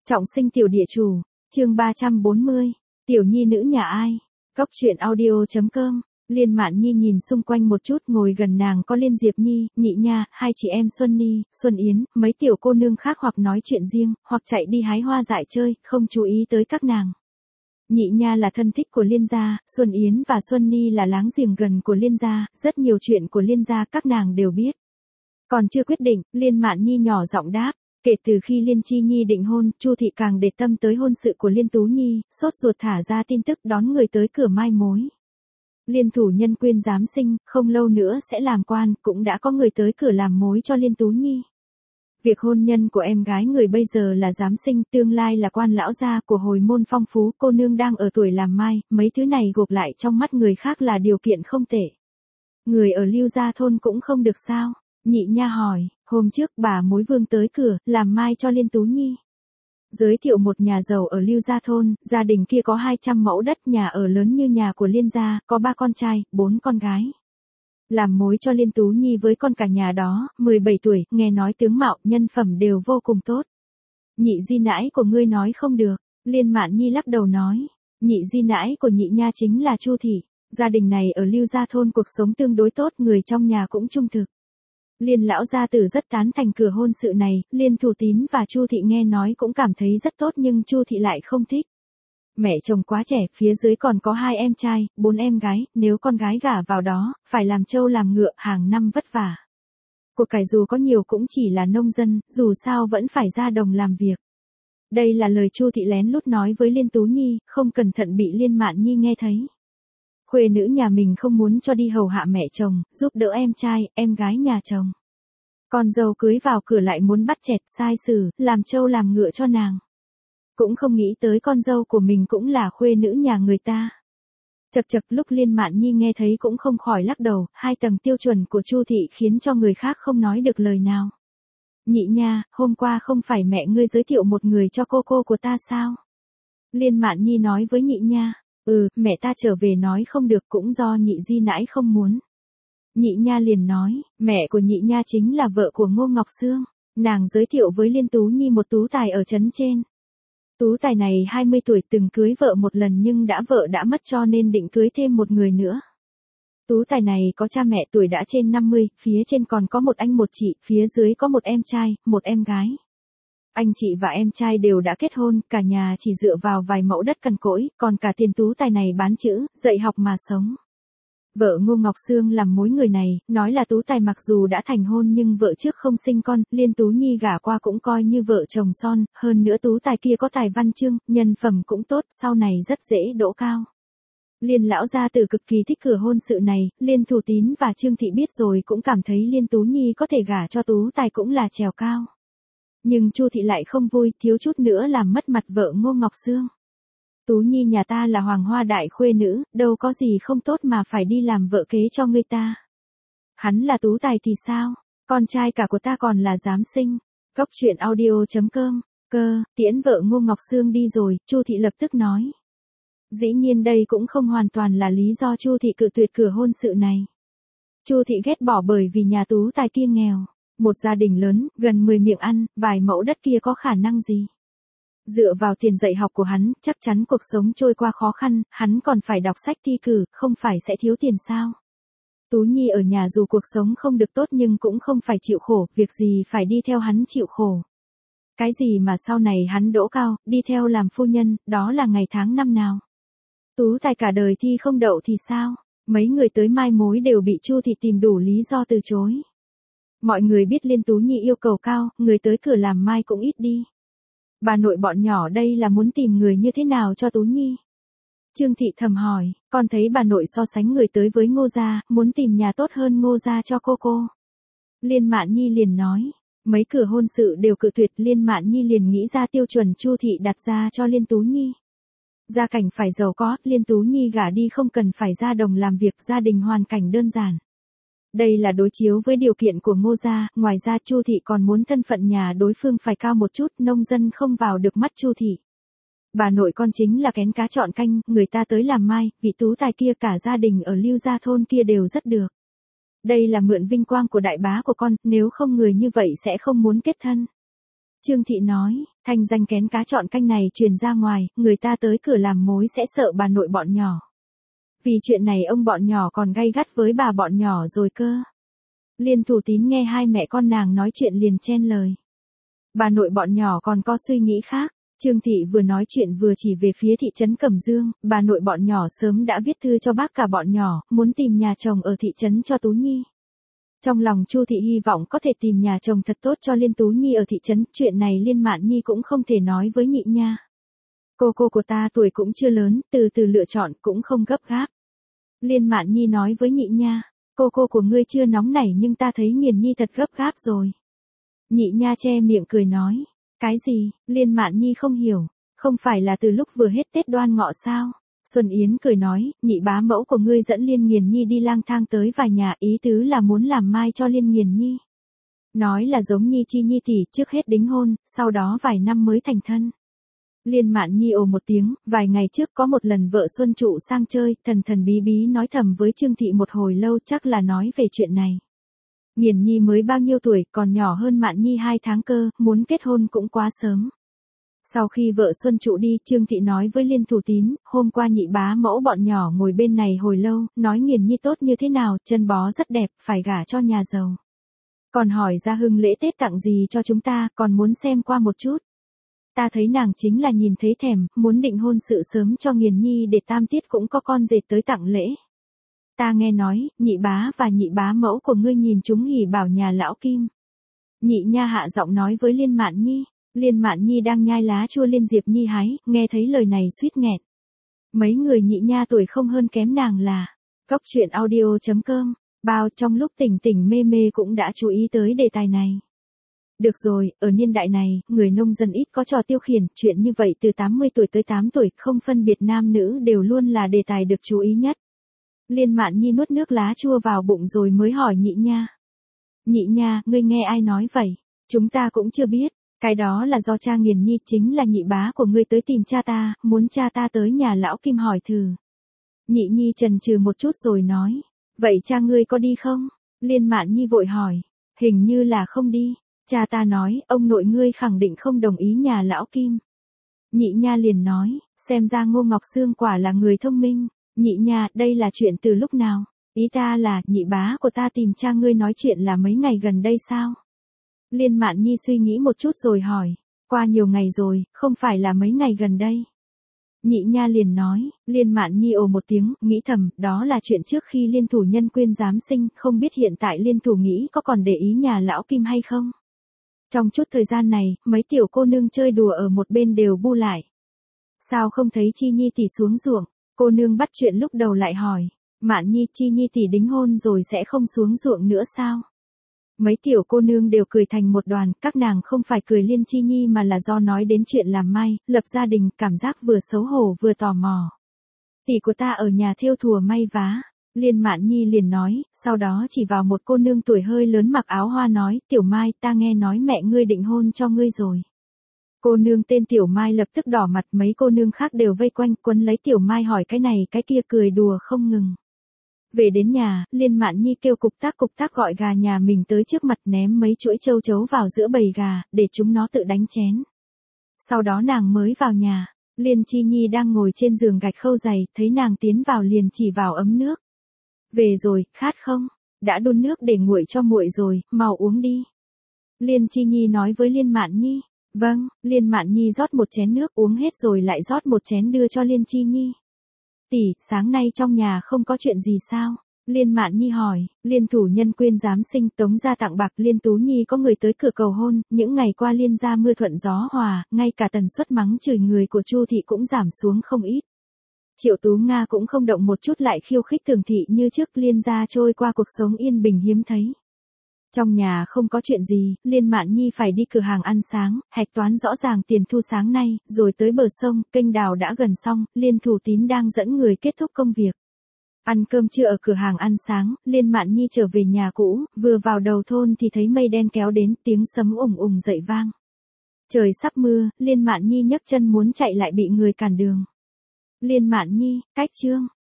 Trọng sinh tiểu địa chủ, chương 340, tiểu nhi nữ nhà ai, Cốc truyện audio.com. Liên Mạn Nhi nhìn xung quanh một chút, ngồi gần nàng có Liên Diệp Nhi, Nhị Nha, hai chị em Xuân Ni, Xuân Yến, mấy tiểu cô nương khác hoặc nói chuyện riêng, hoặc chạy đi hái hoa dại chơi, không chú ý tới các nàng. Nhị Nha là thân thích của Liên gia, Xuân Yến và Xuân Ni là láng giềng gần của Liên gia, rất nhiều chuyện của Liên gia các nàng đều biết. Còn chưa quyết định, Liên Mạn Nhi nhỏ giọng đáp. Kể từ khi Liên Chi Nhi định hôn, Chu thị càng để tâm tới hôn sự của Liên Tú Nhi, sốt ruột thả ra tin tức đón người tới cửa mai mối. Liên thủ nhân Quyên giám sinh, không lâu nữa sẽ làm quan, cũng đã có người tới cửa làm mối cho Liên Tú Nhi. Việc hôn nhân của em gái người bây giờ là giám sinh, tương lai là quan lão gia của hồi môn phong phú, cô nương đang ở tuổi làm mai, mấy thứ này gộp lại trong mắt người khác là điều kiện không tệ. Người ở Lưu gia thôn cũng không được sao? Nhị Nha hỏi, hôm trước bà mối Vương tới cửa, làm mai cho Liên Tú Nhi. Giới thiệu một nhà giàu ở Lưu gia thôn, gia đình kia có 200 mẫu đất, nhà ở lớn như nhà của Liên gia, có 3 con trai, 4 con gái. Làm mối cho Liên Tú Nhi với con cả nhà đó, 17 tuổi, nghe nói tướng mạo, nhân phẩm đều vô cùng tốt. Nhị di nãi của ngươi nói không được, Liên Mạn Nhi lắc đầu nói. Nhị di nãi của Nhị Nha chính là Chu thị, gia đình này ở Lưu gia thôn cuộc sống tương đối tốt, người trong nhà cũng trung thực. Liên lão gia tử rất tán thành cửa hôn sự này, Liên Thủ Tín và Chu thị nghe nói cũng cảm thấy rất tốt, nhưng Chu thị lại không thích. Mẹ chồng quá trẻ, phía dưới còn có 2 em trai, 4 em gái, nếu con gái gả vào đó, phải làm trâu làm ngựa, hàng năm vất vả. Của cải dù có nhiều cũng chỉ là nông dân, dù sao vẫn phải ra đồng làm việc. Đây là lời Chu thị lén lút nói với Liên Tú Nhi, không cẩn thận bị Liên Mạn Nhi nghe thấy. Khuê nữ nhà mình không muốn cho đi hầu hạ mẹ chồng, giúp đỡ em trai, em gái nhà chồng. Con dâu cưới vào cửa lại muốn bắt chẹt, sai xử, làm trâu làm ngựa cho nàng. Cũng không nghĩ tới con dâu của mình cũng là khuê nữ nhà người ta. Chật chật, lúc Liên Mạn Nhi nghe thấy cũng không khỏi lắc đầu, 2 tầng tiêu chuẩn của Chu thị khiến cho người khác không nói được lời nào. Nhị Nha, hôm qua không phải mẹ ngươi giới thiệu một người cho cô của ta sao? Liên Mạn Nhi nói với Nhị Nha. Mẹ ta trở về nói không được, cũng do nhị di nãi không muốn. Nhị Nha liền nói, mẹ của Nhị Nha chính là vợ của Ngô Ngọc Sương, nàng giới thiệu với Liên Tú Nhi một tú tài ở trấn trên. Tú tài này 20 tuổi, từng cưới vợ một lần nhưng vợ đã mất cho nên định cưới thêm một người nữa. Tú tài này có cha mẹ tuổi đã trên 50, phía trên còn có một anh một chị, phía dưới có một em trai, một em gái. Anh chị và em trai đều đã kết hôn, cả nhà chỉ dựa vào vài mẫu đất cằn cỗi, còn cả tiền tú tài này bán chữ, dạy học mà sống. Vợ Ngô Ngọc Sương làm mối người này, nói là tú tài mặc dù đã thành hôn nhưng vợ trước không sinh con, Liên Tú Nhi gả qua cũng coi như vợ chồng son, hơn nữa tú tài kia có tài văn chương, nhân phẩm cũng tốt, sau này rất dễ đỗ cao. Liên lão gia tử cực kỳ thích cửa hôn sự này, Liên Thủ Tín và Trương thị biết rồi cũng cảm thấy Liên Tú Nhi có thể gả cho tú tài cũng là trèo cao. Nhưng Chu thị lại không vui, thiếu chút nữa làm mất mặt vợ Ngô Ngọc Sương. Tú Nhi nhà ta là hoàng hoa đại khuê nữ, đâu có gì không tốt mà phải đi làm vợ kế cho người ta. Hắn là tú tài thì sao, con trai cả của ta còn là giám sinh. Cốc truyện audio.com. Tiễn vợ Ngô Ngọc Sương đi rồi, Chu thị lập tức nói. Dĩ nhiên đây cũng không hoàn toàn là lý do Chu thị cự tuyệt cửa hôn sự này. Chu thị ghét bỏ bởi vì nhà tú tài kia nghèo. Một gia đình lớn, gần 10 miệng ăn, vài mẫu đất kia có khả năng gì? Dựa vào tiền dạy học của hắn, chắc chắn cuộc sống trôi qua khó khăn, hắn còn phải đọc sách thi cử, không phải sẽ thiếu tiền sao? Tú Nhi ở nhà dù cuộc sống không được tốt nhưng cũng không phải chịu khổ, việc gì phải đi theo hắn chịu khổ. Cái gì mà sau này hắn đỗ cao, đi theo làm phu nhân, đó là ngày tháng năm nào? Tú tài cả đời thi không đậu thì sao? Mấy người tới mai mối đều bị Chu thị tìm đủ lý do từ chối. Mọi người biết Liên Tú Nhi yêu cầu cao, người tới cửa làm mai cũng ít đi. Bà nội bọn nhỏ đây là muốn tìm người như thế nào cho Tú Nhi? Trương thị thầm hỏi, con thấy bà nội so sánh người tới với Ngô gia, muốn tìm nhà tốt hơn Ngô gia cho cô. Liên Mạn Nhi liền nói, mấy cửa hôn sự đều cự tuyệt, Liên Mạn Nhi liền nghĩ ra tiêu chuẩn Chu thị đặt ra cho Liên Tú Nhi. Gia cảnh phải giàu có, Liên Tú Nhi gả đi không cần phải ra đồng làm việc, gia đình hoàn cảnh đơn giản. Đây là đối chiếu với điều kiện của Ngô gia, ngoài ra Chu thị còn muốn thân phận nhà đối phương phải cao một chút, nông dân không vào được mắt Chu thị. Bà nội con chính là kén cá chọn canh, người ta tới làm mai, vị tú tài kia cả gia đình ở Lưu gia thôn kia đều rất được. Đây là mượn vinh quang của đại bá của con, nếu không người như vậy sẽ không muốn kết thân. Trương thị nói, Thanh danh kén cá chọn canh này truyền ra ngoài, người ta tới cửa làm mối sẽ sợ bà nội bọn nhỏ. Vì chuyện này ông bọn nhỏ còn gay gắt với bà bọn nhỏ rồi cơ. Liên Thủ Tín nghe hai mẹ con nàng nói chuyện liền chen lời. Bà nội bọn nhỏ còn có suy nghĩ khác. Trương Thị vừa nói chuyện vừa chỉ về phía thị trấn Cẩm Dương, bà nội bọn nhỏ sớm đã viết thư cho bác cả bọn nhỏ, muốn tìm nhà chồng ở thị trấn cho Tú Nhi. Trong lòng Chu Thị hy vọng có thể tìm nhà chồng thật tốt cho Liên Tú Nhi ở thị trấn, chuyện này Liên Mạn Nhi cũng không thể nói với nhị nha. Cô của ta tuổi cũng chưa lớn, từ từ lựa chọn cũng không gấp gáp. Liên Mạn Nhi nói với nhị nha, cô của ngươi chưa nóng nảy nhưng ta thấy Nghiền Nhi thật gấp gáp rồi. Nhị nha che miệng cười nói, cái gì, Liên Mạn Nhi không hiểu, không phải là từ lúc vừa hết Tết Đoan Ngọ sao? Xuân Yến cười nói, nhị bá mẫu của ngươi dẫn Liên Nghiền Nhi đi lang thang tới vài nhà, ý tứ là muốn làm mai cho Liên Nghiền Nhi. Nói là giống Nhi Chi Nhi tỷ trước hết đính hôn, sau đó vài năm mới thành thân. Liên Mạn Nhi ồ một tiếng, vài ngày trước có một lần vợ Xuân Trụ sang chơi, thần bí bí nói thầm với Trương Thị một hồi lâu, chắc là nói về chuyện này. Nghiền Nhi mới bao nhiêu tuổi, còn nhỏ hơn Mạn Nhi 2 tháng cơ, muốn kết hôn cũng quá sớm. Sau khi vợ Xuân Trụ đi, Trương Thị nói với Liên Thủ Tín, hôm qua nhị bá mẫu bọn nhỏ ngồi bên này hồi lâu, nói Nghiền Nhi tốt như thế nào, chân bó rất đẹp, phải gả cho nhà giàu. Còn hỏi ra hưng lễ Tết tặng gì cho chúng ta, còn muốn xem qua một chút. Ta thấy nàng chính là nhìn thấy thèm, muốn định hôn sự sớm cho Nghiền Nhi để tam tiết cũng có con dệt tới tặng lễ. Ta nghe nói, nhị bá và nhị bá mẫu của ngươi nhìn chúng hỉ bảo nhà lão Kim. Nhị nha hạ giọng nói với Liên Mạn Nhi. Liên Mạn Nhi đang nhai lá chua Liên Diệp Nhi hái, nghe thấy lời này suýt nghẹn. Mấy người nhị nha tuổi không hơn kém nàng là. Cốc truyện audio.com, bao trong lúc tỉnh mê mê cũng đã chú ý tới đề tài này. Được rồi, ở niên đại này, người nông dân ít có trò tiêu khiển, chuyện như vậy từ 80 tuổi tới 8 tuổi, không phân biệt nam nữ đều luôn là đề tài được chú ý nhất. Liên Mạn Nhi nuốt nước lá chua vào bụng rồi mới hỏi nhị nha. Nhị nha, ngươi nghe ai nói vậy? Chúng ta cũng chưa biết, cái đó là do cha Nghiền Nhi chính là nhị bá của ngươi tới tìm cha ta, muốn cha ta tới nhà lão Kim hỏi thử. Nhị Nhi chần chừ một chút rồi nói, vậy cha ngươi có đi không? Liên Mạn Nhi vội hỏi, hình như là không đi, cha ta nói, ông nội ngươi khẳng định không đồng ý nhà lão Kim. Nhị nha liền nói, xem ra Ngô Ngọc Sương quả là người thông minh. Nhị nha, đây là chuyện từ lúc nào? Ý ta là, nhị bá của ta tìm cha ngươi nói chuyện là mấy ngày gần đây sao? Liên Mạn Nhi suy nghĩ một chút rồi hỏi, qua nhiều ngày rồi, không phải là mấy ngày gần đây. Nhị nha liền nói, Liên Mạn Nhi ồ một tiếng, nghĩ thầm, đó là chuyện trước khi Liên Thủ Nhân Quyên giám sinh, không biết hiện tại Liên Thủ nghĩ có còn để ý nhà lão Kim hay không? Trong chút thời gian này, mấy tiểu cô nương chơi đùa ở một bên đều bu lại. Sao không thấy Chi Nhi tỷ xuống ruộng? Cô nương bắt chuyện lúc đầu lại hỏi, Mạn Nhi Chi Nhi tỷ đính hôn rồi sẽ không xuống ruộng nữa sao? Mấy tiểu cô nương đều cười thành một đoàn, các nàng không phải cười Liên Chi Nhi mà là do nói đến chuyện làm mai, lập gia đình, cảm giác vừa xấu hổ vừa tò mò. Tỷ của ta ở nhà thêu thùa may vá. Liên Mạn Nhi liền nói, sau đó chỉ vào một cô nương tuổi hơi lớn mặc áo hoa nói, Tiểu Mai, ta nghe nói mẹ ngươi định hôn cho ngươi rồi. Cô nương tên Tiểu Mai lập tức đỏ mặt, mấy cô nương khác đều vây quanh quấn lấy Tiểu Mai hỏi cái này cái kia cười đùa không ngừng. Về đến nhà, Liên Mạn Nhi kêu cục tác gọi gà nhà mình tới trước mặt ném mấy chuỗi châu chấu vào giữa bầy gà, để chúng nó tự đánh chén. Sau đó nàng mới vào nhà, Liên Chi Nhi đang ngồi trên giường gạch khâu giày, thấy nàng tiến vào liền chỉ vào ấm nước. Về rồi, khát không? Đã đun nước để nguội cho nguội rồi, mau uống đi. Liên Chi Nhi nói với Liên Mạn Nhi. Vâng, Liên Mạn Nhi rót một chén nước uống hết rồi lại rót một chén đưa cho Liên Chi Nhi. Tỷ, sáng nay trong nhà không có chuyện gì sao? Liên Mạn Nhi hỏi, Liên Thủ Nhân Quyên giám sinh tống ra tặng bạc Liên Tú Nhi có người tới cửa cầu hôn, những ngày qua Liên gia mưa thuận gió hòa, ngay cả tần suất mắng chửi người của Chu thị cũng giảm xuống không ít. Triệu Tú Nga cũng không động một chút lại khiêu khích Thường thị như trước, Liên gia trôi qua cuộc sống yên bình hiếm thấy. Trong nhà không có chuyện gì, Liên Mạn Nhi phải đi cửa hàng ăn sáng, hạch toán rõ ràng tiền thu sáng nay, rồi tới bờ sông, kênh đào đã gần xong, Liên Thủ Tín đang dẫn người kết thúc công việc. Ăn cơm trưa ở cửa hàng ăn sáng, Liên Mạn Nhi trở về nhà cũ, vừa vào đầu thôn thì thấy mây đen kéo đến, tiếng sấm ùng dậy vang. Trời sắp mưa, Liên Mạn Nhi nhấc chân muốn chạy lại bị người cản đường. Liên Mạn Nhi, cách chương.